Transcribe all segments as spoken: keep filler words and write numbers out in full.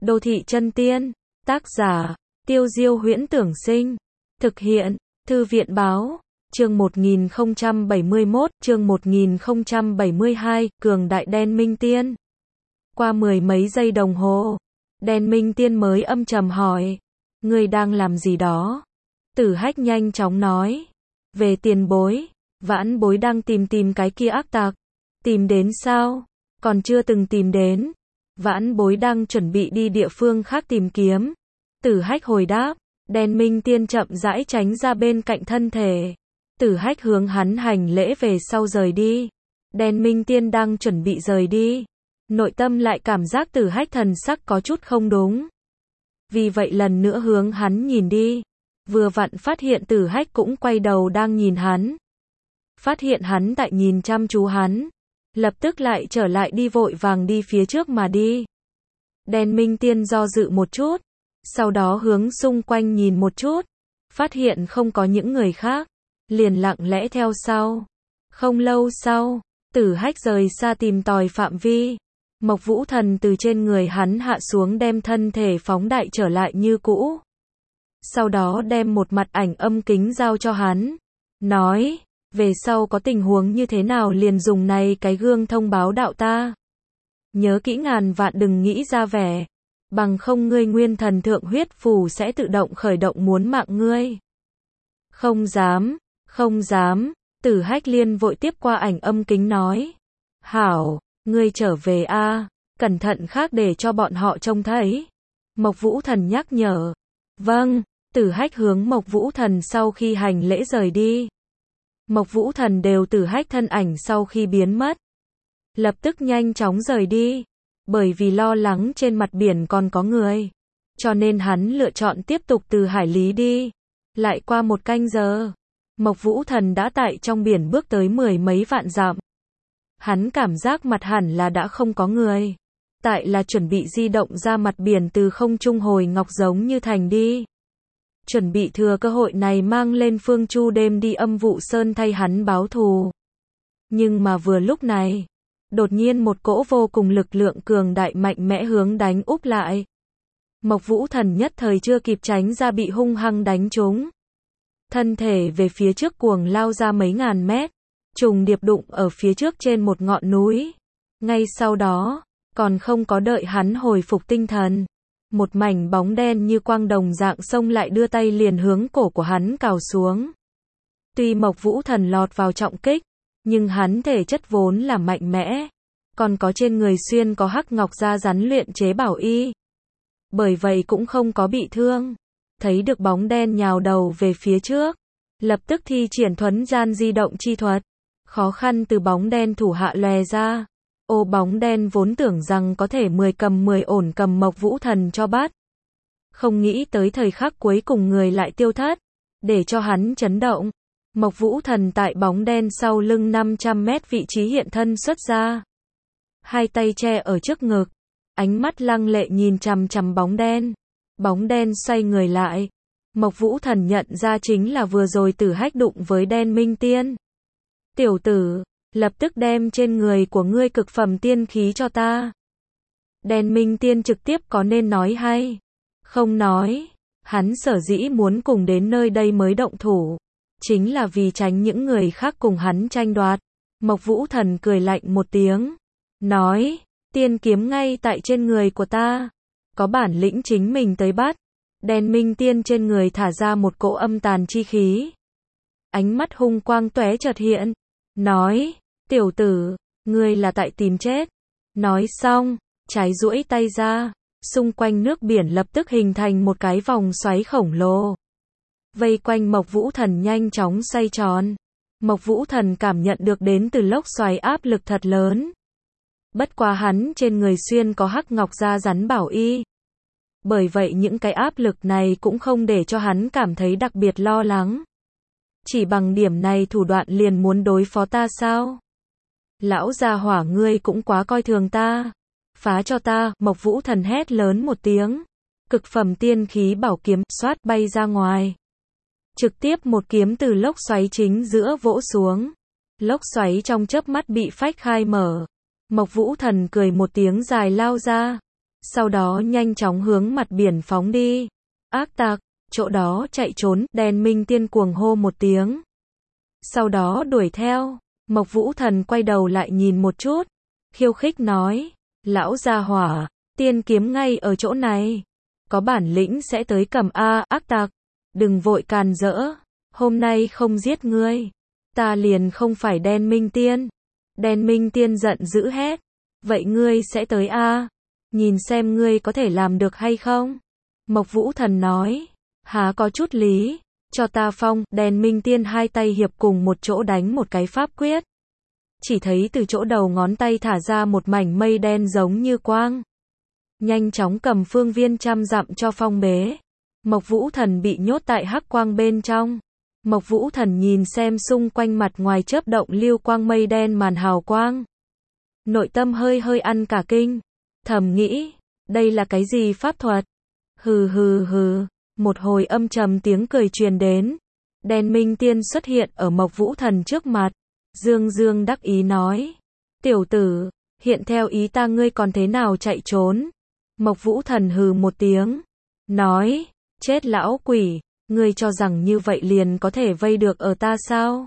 Đô thị chân tiên. Tác giả, Tiêu Diêu Huyễn Tưởng Sinh. Thực hiện, Thư viện Báo. Chương một nghìn không trăm bảy mươi mốt, chương một nghìn không trăm bảy mươi hai, cường đại đen minh tiên. Qua mười mấy giây đồng hồ, đen minh tiên mới âm trầm hỏi. Ngươi đang làm gì đó? Tử Hách nhanh chóng nói. Về tiền bối, vãn bối đang tìm tìm cái kia ác tặc. Tìm đến sao? Còn chưa từng tìm đến. Vãn bối đang chuẩn bị đi địa phương khác tìm kiếm. Tử Hách hồi đáp. Đen minh tiên chậm rãi tránh ra bên cạnh thân thể. Tử Hách hướng hắn hành lễ về sau rời đi. Đen minh tiên đang chuẩn bị rời đi. Nội tâm lại cảm giác Tử Hách thần sắc có chút không đúng. Vì vậy lần nữa hướng hắn nhìn đi. Vừa vặn phát hiện Tử Hách cũng quay đầu đang nhìn hắn. Phát hiện hắn tại nhìn chăm chú hắn. Lập tức lại trở lại đi vội vàng đi phía trước mà đi. Đen minh tiên do dự một chút. Sau đó hướng xung quanh nhìn một chút. Phát hiện không có những người khác. Liền lặng lẽ theo sau. Không lâu sau, Tử Hách rời xa tìm tòi phạm vi. Mộc Vũ Thần từ trên người hắn hạ xuống đem thân thể phóng đại trở lại như cũ. Sau đó đem một mặt ảnh âm kính giao cho hắn. Nói, về sau có tình huống như thế nào liền dùng này cái gương thông báo đạo ta. Nhớ kỹ ngàn vạn đừng nghĩ ra vẻ. Bằng không ngươi nguyên thần thượng huyết phù sẽ tự động khởi động muốn mạng ngươi. Không dám, không dám, Tử Hách liên vội tiếp qua ảnh âm kính nói. Hảo, ngươi trở về a, cẩn thận khác để cho bọn họ trông thấy. Mộc Vũ Thần nhắc nhở. Vâng, Tử Hách hướng Mộc Vũ Thần sau khi hành lễ rời đi. Mộc Vũ Thần đều Tử Hách thân ảnh sau khi biến mất. Lập tức nhanh chóng rời đi. Bởi vì lo lắng trên mặt biển còn có người. Cho nên hắn lựa chọn tiếp tục từ hải lý đi. Lại qua một canh giờ. Mộc Vũ Thần đã tại trong biển bước tới mười mấy vạn dặm. Hắn cảm giác mặt hẳn là đã không có người. Tại là chuẩn bị di động ra mặt biển từ không trung hồi ngọc giống như thành đi. Chuẩn bị thừa cơ hội này mang lên Phương Chu đêm đi Âm Vụ Sơn thay hắn báo thù. Nhưng mà vừa lúc này, đột nhiên một cỗ vô cùng lực lượng cường đại mạnh mẽ hướng đánh úp lại. Mộc Vũ Thần nhất thời chưa kịp tránh ra bị hung hăng đánh trúng. Thân thể về phía trước cuồng lao ra mấy ngàn mét, trùng điệp đụng ở phía trước trên một ngọn núi. Ngay sau đó, còn không có đợi hắn hồi phục tinh thần. Một mảnh bóng đen như quang đồng dạng xông lại đưa tay liền hướng cổ của hắn cào xuống. Tuy Mộc Vũ Thần lọt vào trọng kích, nhưng hắn thể chất vốn là mạnh mẽ. Còn có trên người xuyên có hắc ngọc da rắn luyện chế bảo y. Bởi vậy cũng không có bị thương. Thấy được bóng đen nhào đầu về phía trước. Lập tức thi triển thuấn gian di động chi thuật. Khó khăn từ bóng đen thủ hạ lòe ra. Ô bóng đen vốn tưởng rằng có thể mười cầm mười ổn cầm Mộc Vũ Thần cho bắt. Không nghĩ tới thời khắc cuối cùng người lại tiêu thất. Để cho hắn chấn động. Mộc Vũ Thần tại bóng đen sau lưng năm trăm mét vị trí hiện thân xuất ra. Hai tay che ở trước ngực. Ánh mắt lăng lệ nhìn chằm chằm bóng đen. Bóng đen xoay người lại. Mộc Vũ Thần nhận ra chính là vừa rồi Tử Hách đụng với đen minh tiên. Tiểu tử, lập tức đem trên người của ngươi cực phẩm tiên khí cho ta. Đen minh tiên trực tiếp có nên nói hay? Không nói. Hắn sở dĩ muốn cùng đến nơi đây mới động thủ. Chính là vì tránh những người khác cùng hắn tranh đoạt. Mộc Vũ Thần cười lạnh một tiếng. Nói, tiên kiếm ngay tại trên người của ta. Có bản lĩnh chính mình tới bắt. Đen minh tiên trên người thả ra một cỗ âm tàn chi khí. Ánh mắt hung quang tóe chợt hiện. Nói, tiểu tử, ngươi là tại tìm chết. Nói xong, trái duỗi tay ra. Xung quanh nước biển lập tức hình thành một cái vòng xoáy khổng lồ. Vây quanh Mộc Vũ Thần nhanh chóng xoay tròn. Mộc Vũ Thần cảm nhận được đến từ lốc xoáy áp lực thật lớn. Bất quá hắn trên người xuyên có hắc ngọc da rắn bảo y. Bởi vậy những cái áp lực này cũng không để cho hắn cảm thấy đặc biệt lo lắng. Chỉ bằng điểm này thủ đoạn liền muốn đối phó ta sao? Lão già hỏa ngươi cũng quá coi thường ta. Phá cho ta, Mộc Vũ Thần hét lớn một tiếng. Cực phẩm tiên khí bảo kiếm xoát bay ra ngoài. Trực tiếp một kiếm từ lốc xoáy chính giữa vỗ xuống. Lốc xoáy trong chớp mắt bị phách khai mở. Mộc Vũ Thần cười một tiếng dài lao ra. sau đó nhanh chóng hướng mặt biển phóng đi. Ác tặc, chỗ đó chạy trốn, đen minh tiên cuồng hô một tiếng. Sau đó đuổi theo, Mộc Vũ Thần quay đầu lại nhìn một chút, khiêu khích nói, lão gia hỏa, tiên kiếm ngay ở chỗ này, có bản lĩnh sẽ tới cầm a, ác tặc, đừng vội càn rỡ, hôm nay không giết ngươi, ta liền không phải đen minh tiên. Đen minh tiên giận dữ hét, vậy ngươi sẽ tới a, nhìn xem ngươi có thể làm được hay không. Mộc Vũ Thần nói, há có chút lý, cho ta phong. Đen minh tiên hai tay hiệp cùng một chỗ đánh một cái pháp quyết. Chỉ thấy từ chỗ đầu ngón tay thả ra một mảnh mây đen giống như quang. Nhanh chóng cầm phương viên trăm dặm cho phong bế. Mộc Vũ Thần bị nhốt tại hắc quang bên trong. Mộc Vũ Thần nhìn xem xung quanh mặt ngoài chớp động lưu quang mây đen màn hào quang. Nội tâm hơi hơi ăn cả kinh. Thầm nghĩ, đây là cái gì pháp thuật? Hừ hừ hừ, một hồi âm trầm tiếng cười truyền đến. Đen minh tiên xuất hiện ở Mộc Vũ Thần trước mặt. Dương dương đắc ý nói, tiểu tử, hiện theo ý ta ngươi còn thế nào chạy trốn? Mộc Vũ Thần hừ một tiếng, nói, chết lão quỷ, ngươi cho rằng như vậy liền có thể vây được ở ta sao?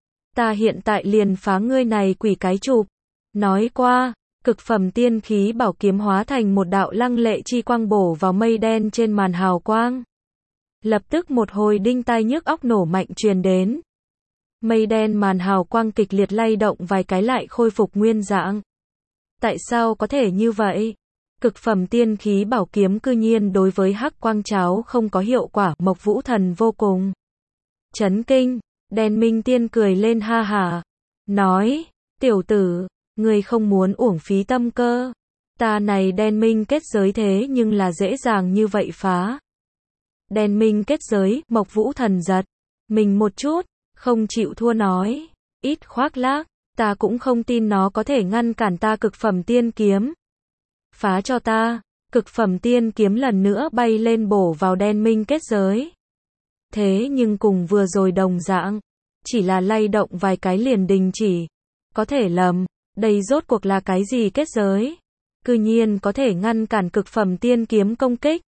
Ta hiện tại liền phá ngươi này quỷ cái chụp. Nói qua, cực phẩm tiên khí bảo kiếm hóa thành một đạo lăng lệ chi quang bổ vào mây đen trên màn hào quang. Lập tức một hồi đinh tai nhức óc nổ mạnh truyền đến. Mây đen màn hào quang kịch liệt lay động vài cái lại khôi phục nguyên dạng. Tại sao có thể như vậy? Cực phẩm tiên khí bảo kiếm cư nhiên đối với hắc quang cháo không có hiệu quả. Mộc Vũ Thần vô cùng chấn kinh. Đen minh tiên cười lên ha hả, nói, tiểu tử, ngươi không muốn uổng phí tâm cơ. Ta này đen minh kết giới thế nhưng là dễ dàng như vậy phá. Đen minh kết giới, Mộc Vũ Thần giật mình một chút, không chịu thua nói, ít khoác lác, ta cũng không tin nó có thể ngăn cản ta cực phẩm tiên kiếm. Phá cho ta. Cực phẩm tiên kiếm lần nữa bay lên bổ vào đen minh kết giới. Thế nhưng cùng vừa rồi đồng dạng, chỉ là lay động vài cái liền đình chỉ. Có thể lầm, đây rốt cuộc là cái gì kết giới? Cư nhiên có thể ngăn cản cực phẩm tiên kiếm công kích.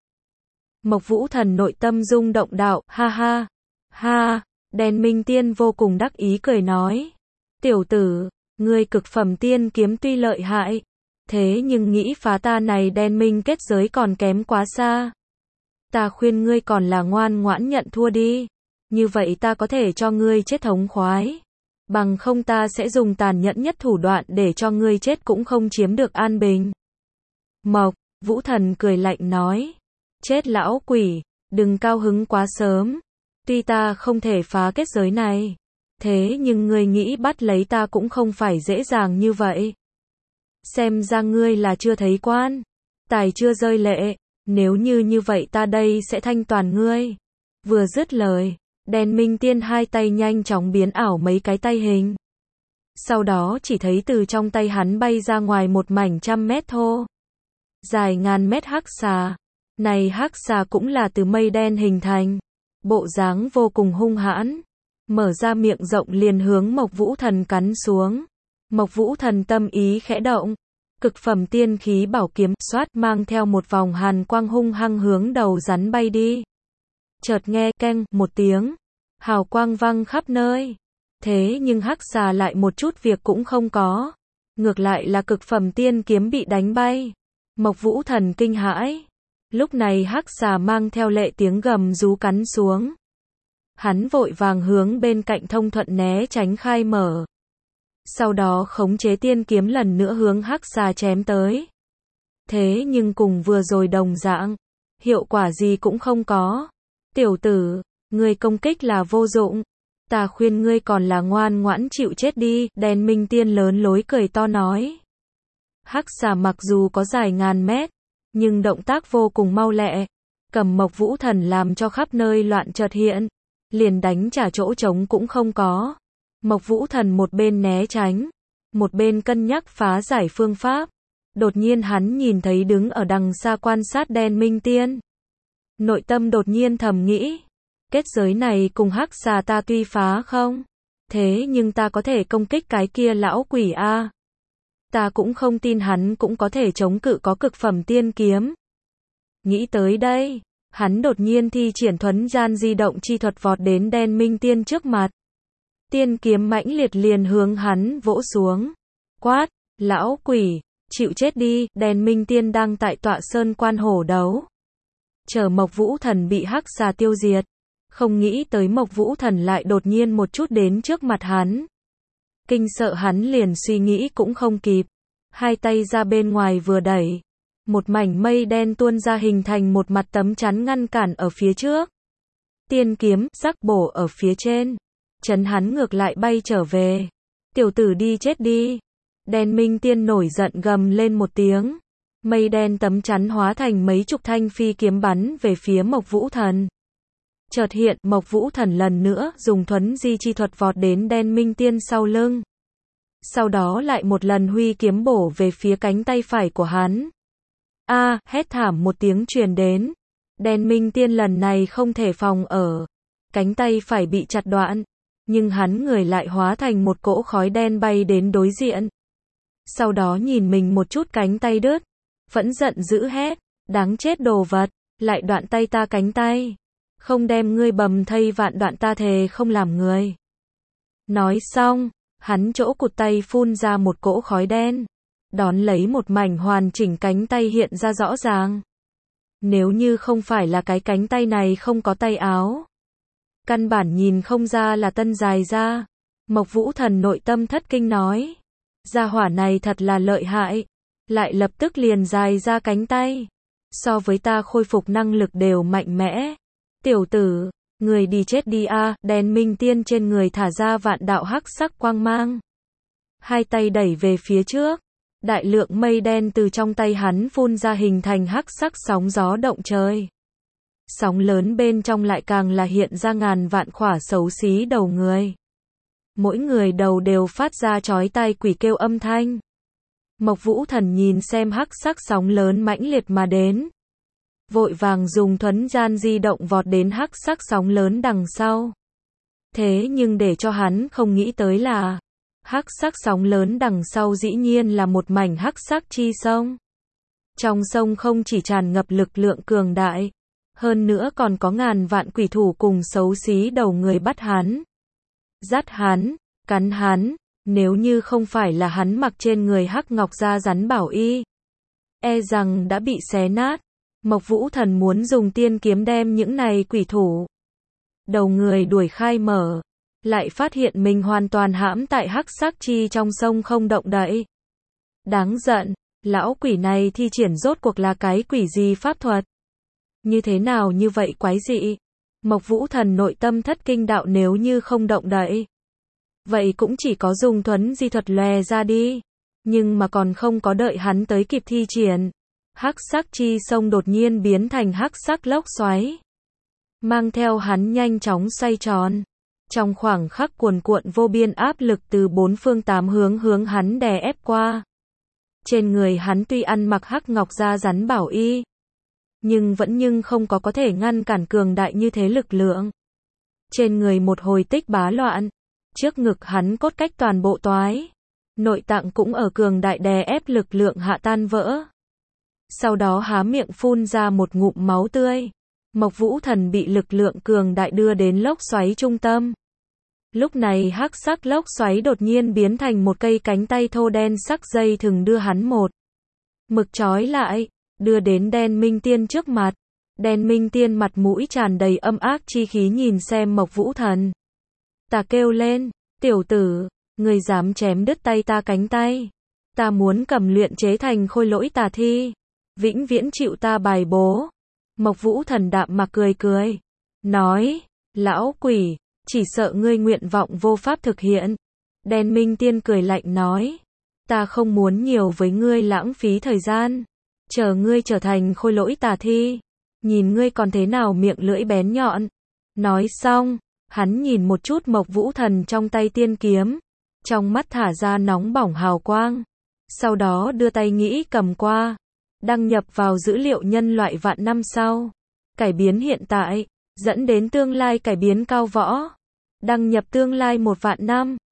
Mộc Vũ Thần nội tâm rung động đạo, ha ha, ha, đen minh tiên vô cùng đắc ý cười nói. Tiểu tử, ngươi cực phẩm tiên kiếm tuy lợi hại, thế nhưng nghĩ phá ta này đen minh kết giới còn kém quá xa. Ta khuyên ngươi còn là ngoan ngoãn nhận thua đi. Như vậy ta có thể cho ngươi chết thống khoái. Bằng không ta sẽ dùng tàn nhẫn nhất thủ đoạn để cho ngươi chết cũng không chiếm được an bình. Mộc Vũ Thần cười lạnh nói. Chết lão quỷ, đừng cao hứng quá sớm. Tuy ta không thể phá kết giới này, thế nhưng ngươi nghĩ bắt lấy ta cũng không phải dễ dàng như vậy. Xem ra ngươi là chưa thấy quan, tài chưa rơi lệ, nếu như như vậy ta đây sẽ thanh toàn ngươi. Vừa dứt lời, đen minh tiên hai tay nhanh chóng biến ảo mấy cái tay hình. Sau đó chỉ thấy từ trong tay hắn bay ra ngoài một mảnh trăm mét thô, dài ngàn mét hắc xà. Này hắc xà cũng là từ mây đen hình thành, bộ dáng vô cùng hung hãn, mở ra miệng rộng liền hướng Mộc Vũ Thần cắn xuống. Mộc Vũ Thần tâm ý khẽ động, cực phẩm tiên khí bảo kiếm xoát mang theo một vòng hàn quang hung hăng hướng đầu rắn bay đi. Chợt nghe keng một tiếng, hào quang văng khắp nơi. Thế nhưng hắc xà lại một chút việc cũng không có, ngược lại là cực phẩm tiên kiếm bị đánh bay. Mộc Vũ Thần kinh hãi. Lúc này hắc xà mang theo lệ tiếng gầm rú cắn xuống. Hắn vội vàng hướng bên cạnh thông thuận né tránh khai mở. Sau đó khống chế tiên kiếm lần nữa hướng hắc xà chém tới. Thế nhưng cùng vừa rồi đồng dạng, hiệu quả gì cũng không có. Tiểu tử, ngươi công kích là vô dụng. Ta khuyên ngươi còn là ngoan ngoãn chịu chết đi. Đen minh tiên lớn lối cười to nói. Hắc xà mặc dù có dài ngàn mét, nhưng động tác vô cùng mau lẹ, cầm Mộc Vũ Thần làm cho khắp nơi loạn chợt hiện, liền đánh trả chỗ trống cũng không có. Mộc Vũ Thần một bên né tránh, một bên cân nhắc phá giải phương pháp. Đột nhiên hắn nhìn thấy đứng ở đằng xa quan sát đen minh tiên. Nội tâm đột nhiên thầm nghĩ, kết giới này cùng hắc xà ta tuy phá không, thế nhưng ta có thể công kích cái kia lão quỷ a. Ta cũng không tin hắn cũng có thể chống cự có cực phẩm tiên kiếm. Nghĩ tới đây, hắn đột nhiên thi triển thuấn gian di động chi thuật vọt đến Đen Minh Tiên trước mặt. Tiên kiếm mãnh liệt liền hướng hắn vỗ xuống. Quát, lão quỷ, chịu chết đi, Đen Minh Tiên đang tại tọa sơn quan hổ đấu. Chờ Mộc Vũ Thần bị hắc xà tiêu diệt. Không nghĩ tới Mộc Vũ Thần lại đột nhiên một chút đến trước mặt hắn. Kinh sợ hắn liền suy nghĩ cũng không kịp. Hai tay ra bên ngoài vừa đẩy. Một mảnh mây đen tuôn ra hình thành một mặt tấm chắn ngăn cản ở phía trước. Tiên kiếm, sắc bổ ở phía trên. Chấn hắn ngược lại bay trở về. Tiểu tử đi chết đi. Đen Minh Tiên nổi giận gầm lên một tiếng. Mây đen tấm chắn hóa thành mấy chục thanh phi kiếm bắn về phía Mộc Vũ Thần. Chợt hiện, Mộc Vũ Thần lần nữa dùng thuấn di chi thuật vọt đến Đen Minh Tiên sau lưng. Sau đó lại một lần huy kiếm bổ về phía cánh tay phải của hắn. A, hét thảm một tiếng truyền đến. Đen Minh Tiên lần này không thể phòng ở. Cánh tay phải bị chặt đoạn. Nhưng hắn người lại hóa thành một cỗ khói đen bay đến đối diện. Sau đó nhìn mình một chút cánh tay đứt. Phẫn giận dữ hét. Đáng chết đồ vật. Lại đoạn tay ta cánh tay. Không đem ngươi bầm thây vạn đoạn ta thề không làm người. Nói xong, hắn chỗ cụt tay phun ra một cỗ khói đen. Đón lấy một mảnh hoàn chỉnh cánh tay hiện ra rõ ràng. Nếu như không phải là cái cánh tay này không có tay áo. Căn bản nhìn không ra là tân dài ra. Mộc Vũ Thần nội tâm thất kinh nói. Gia hỏa này thật là lợi hại. Lại lập tức liền dài ra cánh tay. So với ta khôi phục năng lực đều mạnh mẽ. Tiểu tử, người đi chết đi a, à, Đen Minh Tiên trên người thả ra vạn đạo hắc sắc quang mang. Hai tay đẩy về phía trước. Đại lượng mây đen từ trong tay hắn phun ra hình thành hắc sắc sóng gió động trời. Sóng lớn bên trong lại càng là hiện ra ngàn vạn khỏa xấu xí đầu người. Mỗi người đầu đều phát ra chói tai quỷ kêu âm thanh. Mộc Vũ Thần nhìn xem hắc sắc sóng lớn mãnh liệt mà đến. Vội vàng dùng thuấn gian di động vọt đến hắc sắc sóng lớn đằng sau. Thế nhưng để cho hắn không nghĩ tới là hắc sắc sóng lớn đằng sau dĩ nhiên là một mảnh hắc sắc chi sông. Trong sông không chỉ tràn ngập lực lượng cường đại, hơn nữa còn có ngàn vạn quỷ thủ cùng xấu xí đầu người bắt hắn. Dắt hắn, cắn hắn, nếu như không phải là hắn mặc trên người hắc ngọc da rắn bảo y, e rằng đã bị xé nát. Mộc Vũ Thần muốn dùng tiên kiếm đem những này quỷ thủ đầu người đuổi khai mở, lại phát hiện mình hoàn toàn hãm tại hắc sắc chi trong sông không động đậy. Đáng giận, lão quỷ này thi triển rốt cuộc là cái quỷ gì pháp thuật? Như thế nào như vậy quái dị? Mộc Vũ Thần nội tâm thất kinh đạo, nếu như không động đậy, vậy cũng chỉ có dùng thuấn di thuật lòe ra đi. Nhưng mà còn không có đợi hắn tới kịp thi triển, hắc sắc chi sông đột nhiên biến thành hắc sắc lốc xoáy, mang theo hắn nhanh chóng xoay tròn. Trong khoảng khắc cuồn cuộn vô biên áp lực từ bốn phương tám hướng hướng hắn đè ép qua. Trên người hắn tuy ăn mặc hắc ngọc da rắn bảo y, nhưng vẫn nhưng không có có thể ngăn cản cường đại như thế lực lượng. Trên người một hồi tích bá loạn, trước ngực hắn cốt cách toàn bộ toái, nội tạng cũng ở cường đại đè ép lực lượng hạ tan vỡ. Sau đó há miệng phun ra một ngụm máu tươi. Mộc Vũ Thần bị lực lượng cường đại đưa đến lốc xoáy trung tâm. Lúc này hắc sắc lốc xoáy đột nhiên biến thành một cây cánh tay thô đen sắc dây thừng đưa hắn một mực trói lại, đưa đến Đen Minh Tiên trước mặt. Đen Minh Tiên mặt mũi tràn đầy âm ác chi khí nhìn xem Mộc Vũ Thần. Ta kêu lên, tiểu tử, ngươi dám chém đứt tay ta cánh tay. Ta muốn cầm luyện chế thành khôi lỗi tà thi. Vĩnh viễn chịu ta bài bố. Mộc Vũ Thần đạm mạc cười cười. Nói, lão quỷ, chỉ sợ ngươi nguyện vọng vô pháp thực hiện. Đen Minh Tiên cười lạnh nói. Ta không muốn nhiều với ngươi lãng phí thời gian. Chờ ngươi trở thành khôi lỗi tà thi. Nhìn ngươi còn thế nào miệng lưỡi bén nhọn. Nói xong, hắn nhìn một chút Mộc Vũ Thần trong tay tiên kiếm. Trong mắt thả ra nóng bỏng hào quang. Sau đó đưa tay nghĩ cầm qua. Đăng nhập vào dữ liệu nhân loại vạn năm sau. Cải biến hiện tại, dẫn đến tương lai cải biến cao võ. Đăng nhập tương lai một vạn năm.